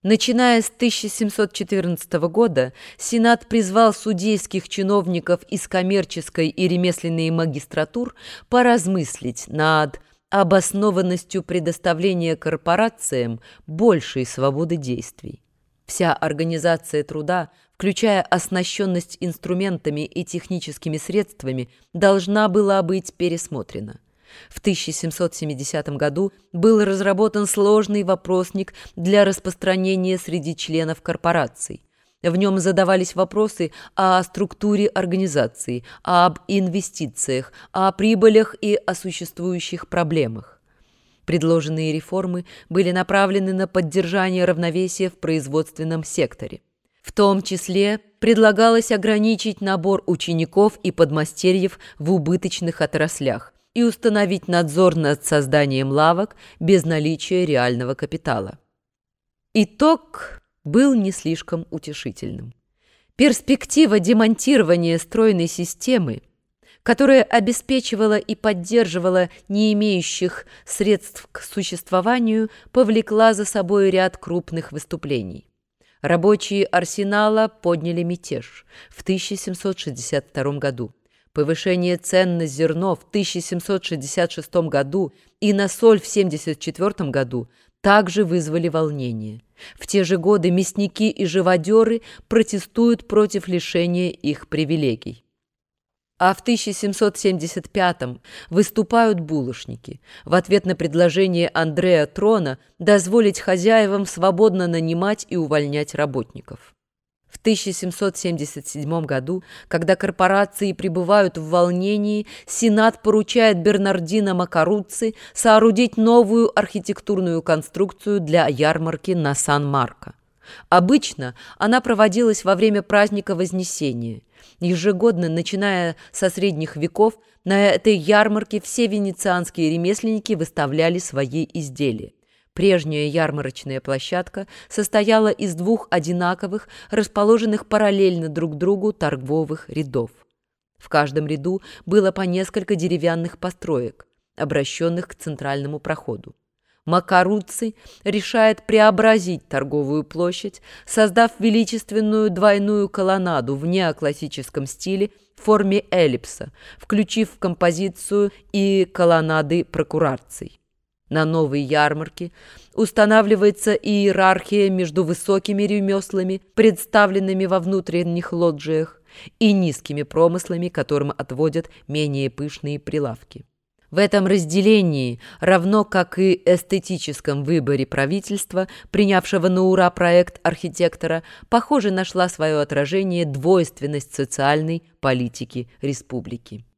Начиная с 1714 года Сенат призвал судейских чиновников из коммерческой и ремесленной магистратур поразмыслить над обоснованностью предоставления корпорациям большей свободы действий. Вся организация труда, включая оснащенность инструментами и техническими средствами, должна была быть пересмотрена. В 1770 году был разработан сложный вопросник для распространения среди членов корпораций. В нем задавались вопросы о структуре организации, об инвестициях, о прибылях и о существующих проблемах. Предложенные реформы были направлены на поддержание равновесия в производственном секторе. В том числе предлагалось ограничить набор учеников и подмастерьев в убыточных отраслях и установить надзор над созданием лавок без наличия реального капитала. Итог был не слишком утешительным. Перспектива демонтирования стройной системы, которая обеспечивала и поддерживала не имеющих средств к существованию, повлекла за собой ряд крупных выступлений. Рабочие Арсенала подняли мятеж в 1762 году. Повышение цен на зерно в 1766 году и на соль в 1774 году также вызвали волнение. В те же годы мясники и живодеры протестуют против лишения их привилегий. А в 1775 выступают булочники в ответ на предложение Андреа Трона дозволить хозяевам свободно нанимать и увольнять работников. В 1777 году, когда корпорации пребывают в волнении, Сенат поручает Бернардино Макаруцци соорудить новую архитектурную конструкцию для ярмарки на Сан-Марко. Обычно она проводилась во время праздника Вознесения. Ежегодно, начиная со средних веков, на этой ярмарке все венецианские ремесленники выставляли свои изделия. Прежняя ярмарочная площадка состояла из двух одинаковых, расположенных параллельно друг другу торговых рядов. В каждом ряду было по несколько деревянных построек, обращенных к центральному проходу. Макаруцци решает преобразить торговую площадь, создав величественную двойную колоннаду в неоклассическом стиле в форме эллипса, включив в композицию и колоннады прокурарций. На новой ярмарке устанавливается иерархия между высокими ремеслами, представленными во внутренних лоджиях, и низкими промыслами, которым отводят менее пышные прилавки. В этом разделении, равно как и эстетическом выборе правительства, принявшего на ура проект архитектора, похоже, нашла свое отражение двойственность социальной политики республики.